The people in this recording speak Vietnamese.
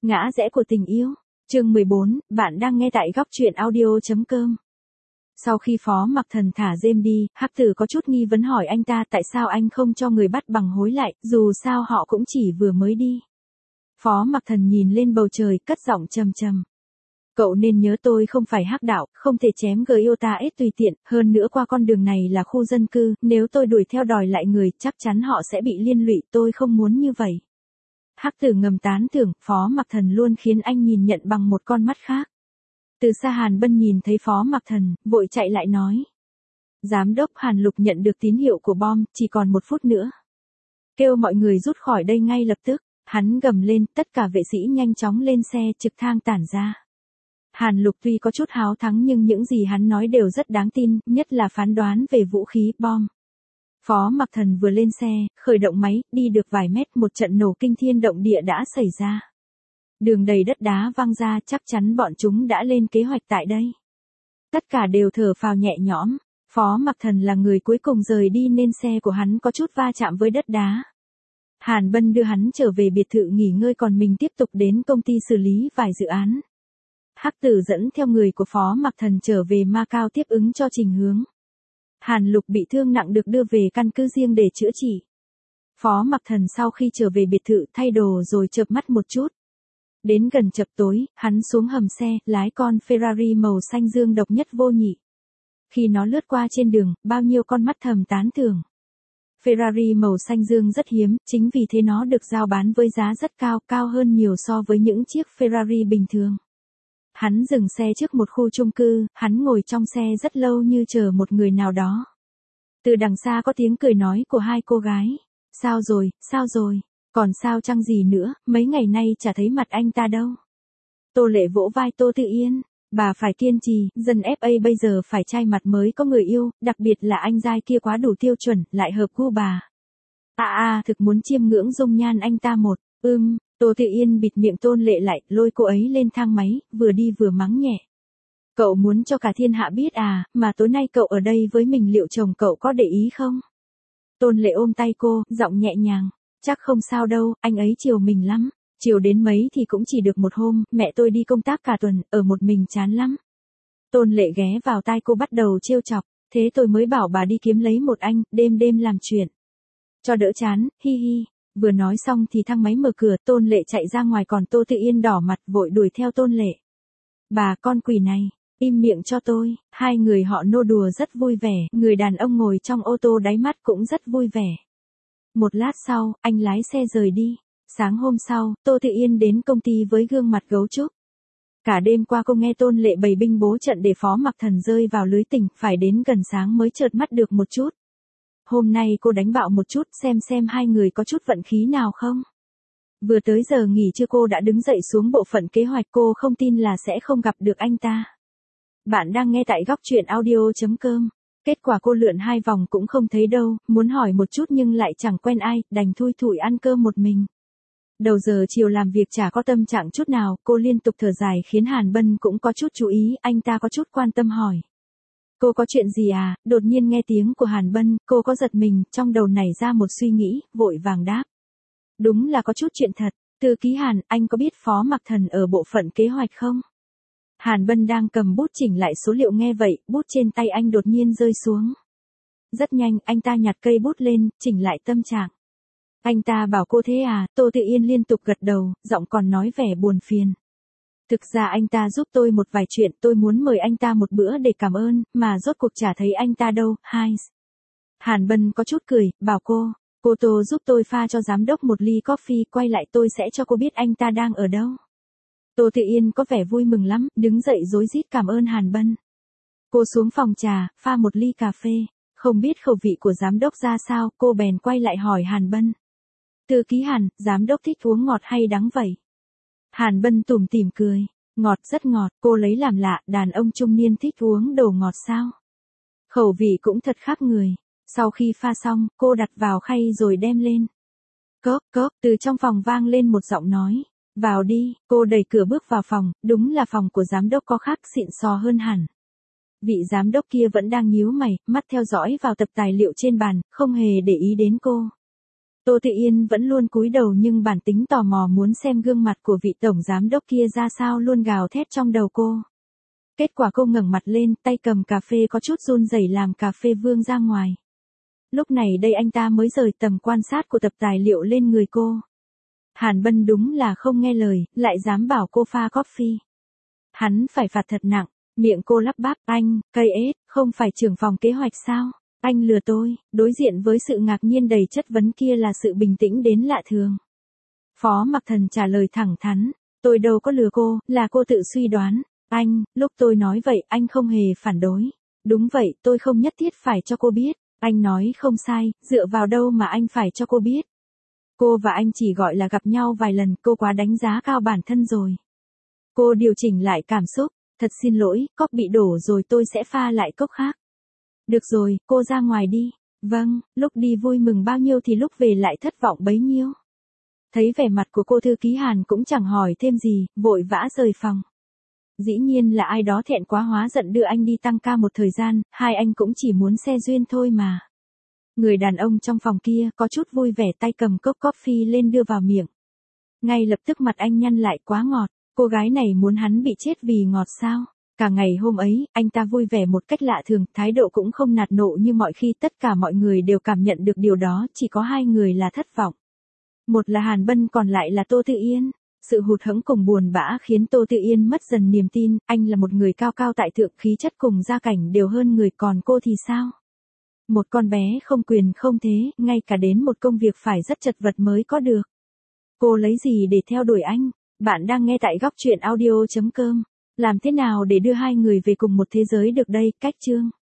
Ngã rẽ của tình yêu. Chương 14, bạn đang nghe tại góc truyện audio.com. Sau khi Phó Mặc Thần thả James đi, Hắc Tử có chút nghi vấn hỏi anh ta tại sao anh không cho người bắt bằng hối lại, dù sao họ cũng chỉ vừa mới đi. Phó Mặc Thần nhìn lên bầu trời, cất giọng trầm trầm. Cậu nên nhớ tôi không phải hắc đạo, không thể chém Gyota S tùy tiện, hơn nữa qua con đường này là khu dân cư, nếu tôi đuổi theo đòi lại người, chắc chắn họ sẽ bị liên lụy, tôi không muốn như vậy. Hắc Tử ngầm tán thưởng, Phó Mặc Thần luôn khiến anh nhìn nhận bằng một con mắt khác. Từ xa Hàn Bân nhìn thấy Phó Mặc Thần, vội chạy lại nói. Giám đốc Hàn Lục nhận được tín hiệu của bom, chỉ còn 1 phút nữa. Kêu mọi người rút khỏi đây ngay lập tức, hắn gầm lên, tất cả vệ sĩ nhanh chóng lên xe, trực thăng tản ra. Hàn Lục tuy có chút háo thắng nhưng những gì hắn nói đều rất đáng tin, nhất là phán đoán về vũ khí, bom. Phó Mặc Thần vừa lên xe, khởi động máy, đi được vài mét một trận nổ kinh thiên động địa đã xảy ra. Đường đầy đất đá văng ra, chắc chắn bọn chúng đã lên kế hoạch tại đây. Tất cả đều thở phào nhẹ nhõm, Phó Mặc Thần là người cuối cùng rời đi nên xe của hắn có chút va chạm với đất đá. Hàn Bân đưa hắn trở về biệt thự nghỉ ngơi còn mình tiếp tục đến công ty xử lý vài dự án. Hắc Tử dẫn theo người của Phó Mặc Thần trở về Macau tiếp ứng cho Trình Hướng. Hàn Lục bị thương nặng được đưa về căn cứ riêng để chữa trị. Phó Mặc Thần sau khi trở về biệt thự thay đồ rồi chợp mắt một chút. Đến gần chập tối, hắn xuống hầm xe, lái con Ferrari màu xanh dương độc nhất vô nhị. Khi nó lướt qua trên đường, bao nhiêu con mắt thầm tán thưởng. Ferrari màu xanh dương rất hiếm, chính vì thế nó được giao bán với giá rất cao, cao hơn nhiều so với những chiếc Ferrari bình thường. Hắn dừng xe trước một khu chung cư, hắn ngồi trong xe rất lâu như chờ một người nào đó. Từ đằng xa có tiếng cười nói của 2 cô gái. Sao rồi, còn sao chăng gì nữa, mấy ngày nay chả thấy mặt anh ta đâu. Tô Lệ vỗ vai Tô Tự Yên, bà phải kiên trì, dân FA bây giờ phải trai mặt mới có người yêu, đặc biệt là anh giai kia quá đủ tiêu chuẩn, lại hợp gu bà. Thực muốn chiêm ngưỡng dung nhan anh ta một, Tô Tự Yên bịt miệng Tôn Lệ lại, lôi cô ấy lên thang máy, vừa đi vừa mắng nhẹ. Cậu muốn cho cả thiên hạ biết à, mà tối nay cậu ở đây với mình liệu chồng cậu có để ý không? Tôn Lệ ôm tay cô, giọng nhẹ nhàng. Chắc không sao đâu, anh ấy chiều mình lắm. Chiều đến mấy thì cũng chỉ được 1 hôm, mẹ tôi đi công tác cả tuần, ở một mình chán lắm. Tôn Lệ ghé vào tai cô bắt đầu trêu chọc, thế tôi mới bảo bà đi kiếm lấy một anh, đêm đêm làm chuyện. Cho đỡ chán, hi hi. Vừa nói xong thì thang máy mở cửa, Tôn Lệ chạy ra ngoài còn Tô Tự Yên đỏ mặt vội đuổi theo Tôn Lệ. Bà con quỷ này, im miệng cho tôi, 2 người họ nô đùa rất vui vẻ, người đàn ông ngồi trong ô tô đáy mắt cũng rất vui vẻ. Một lát sau, anh lái xe rời đi. Sáng hôm sau, Tô Tự Yên đến công ty với gương mặt gấu trúc. Cả đêm qua cô nghe Tôn Lệ bày binh bố trận để Phó Mặc Thần rơi vào lưới tình, phải đến gần sáng mới chợt mắt được một chút. Hôm nay cô đánh bạo một chút xem 2 người có chút vận khí nào không. Vừa tới giờ nghỉ trưa cô đã đứng dậy xuống bộ phận kế hoạch, cô không tin là sẽ không gặp được anh ta. Bạn đang nghe tại góc truyện audio.com. Kết quả cô lượn 2 vòng cũng không thấy đâu, muốn hỏi một chút nhưng lại chẳng quen ai, đành thui thủi ăn cơm một mình. Đầu giờ chiều làm việc chả có tâm trạng chút nào, cô liên tục thở dài khiến Hàn Bân cũng có chút chú ý, anh ta có chút quan tâm hỏi. Cô có chuyện gì à? Đột nhiên nghe tiếng của Hàn Bân, cô có giật mình, trong đầu nảy ra một suy nghĩ, vội vàng đáp. Đúng là có chút chuyện thật, thư ký Hàn, anh có biết Phó Mặc Thần ở bộ phận kế hoạch không? Hàn Bân đang cầm bút chỉnh lại số liệu, nghe vậy, bút trên tay anh đột nhiên rơi xuống. Rất nhanh, anh ta nhặt cây bút lên, chỉnh lại tâm trạng. Anh ta bảo cô thế à? Tô Tự Yên liên tục gật đầu, giọng còn nói vẻ buồn phiền. Thực ra anh ta giúp tôi một vài chuyện, tôi muốn mời anh ta một bữa để cảm ơn, mà rốt cuộc chả thấy anh ta đâu, Hàn Bân có chút cười, bảo cô Tô giúp tôi pha cho giám đốc một ly coffee, quay lại tôi sẽ cho cô biết anh ta đang ở đâu. Tô Tự Yên có vẻ vui mừng lắm, đứng dậy rối rít cảm ơn Hàn Bân. Cô xuống phòng trà, pha một ly cà phê, không biết khẩu vị của giám đốc ra sao, cô bèn quay lại hỏi Hàn Bân. Thư ký Hàn, giám đốc thích uống ngọt hay đắng vậy? Hàn Bân tủm tỉm cười, ngọt, rất ngọt, cô lấy làm lạ, đàn ông trung niên thích uống đồ ngọt sao? Khẩu vị cũng thật khác người. Sau khi pha xong, cô đặt vào khay rồi đem lên. Cốc, từ trong phòng vang lên một giọng nói. Vào đi, cô đẩy cửa bước vào phòng, đúng là phòng của giám đốc có khác xịn sò hơn hẳn. Vị giám đốc kia vẫn đang nhíu mày, mắt theo dõi vào tập tài liệu trên bàn, không hề để ý đến cô. Tô Tự Yên vẫn luôn cúi đầu nhưng bản tính tò mò muốn xem gương mặt của vị tổng giám đốc kia ra sao luôn gào thét trong đầu cô. Kết quả cô ngẩng mặt lên, tay cầm cà phê có chút run rẩy làm cà phê vương ra ngoài. Lúc này đây anh ta mới rời tầm quan sát của tập tài liệu lên người cô. Hàn Bân đúng là không nghe lời, lại dám bảo cô pha coffee. Hắn phải phạt thật nặng, miệng cô lắp bắp, anh, cây ết, không phải trưởng phòng kế hoạch sao? Anh lừa tôi, đối diện với sự ngạc nhiên đầy chất vấn kia là sự bình tĩnh đến lạ thường. Phó Mặc Thần trả lời thẳng thắn, tôi đâu có lừa cô, là cô tự suy đoán. Anh, lúc tôi nói vậy anh không hề phản đối. Đúng vậy, tôi không nhất thiết phải cho cô biết. Anh nói không sai, dựa vào đâu mà anh phải cho cô biết. Cô và anh chỉ gọi là gặp nhau vài lần, cô quá đánh giá cao bản thân rồi. Cô điều chỉnh lại cảm xúc, thật xin lỗi, cốc bị đổ rồi tôi sẽ pha lại cốc khác. Được rồi, cô ra ngoài đi. Vâng, lúc đi vui mừng bao nhiêu thì lúc về lại thất vọng bấy nhiêu. Thấy vẻ mặt của cô thư ký Hàn cũng chẳng hỏi thêm gì, vội vã rời phòng. Dĩ nhiên là ai đó thẹn quá hóa giận đưa anh đi tăng ca một thời gian, hai anh cũng chỉ muốn xe duyên thôi mà. Người đàn ông trong phòng kia có chút vui vẻ tay cầm cốc coffee lên đưa vào miệng. Ngay lập tức mặt anh nhăn lại, quá ngọt, cô gái này muốn hắn bị chết vì ngọt sao? Cả ngày hôm ấy, anh ta vui vẻ một cách lạ thường, thái độ cũng không nạt nộ như mọi khi, tất cả mọi người đều cảm nhận được điều đó, chỉ có hai người là thất vọng. Một là Hàn Bân còn lại là Tô Tự Yên. Sự hụt hẫng cùng buồn bã khiến Tô Tự Yên mất dần niềm tin, anh là một người cao cao tại thượng, khí chất cùng gia cảnh đều hơn người, còn cô thì sao? Một con bé không quyền không thế, ngay cả đến một công việc phải rất chật vật mới có được. Cô lấy gì để theo đuổi anh? Bạn đang nghe tại góc truyện audio.com. Làm thế nào để đưa hai người về cùng một thế giới được đây? Cách chương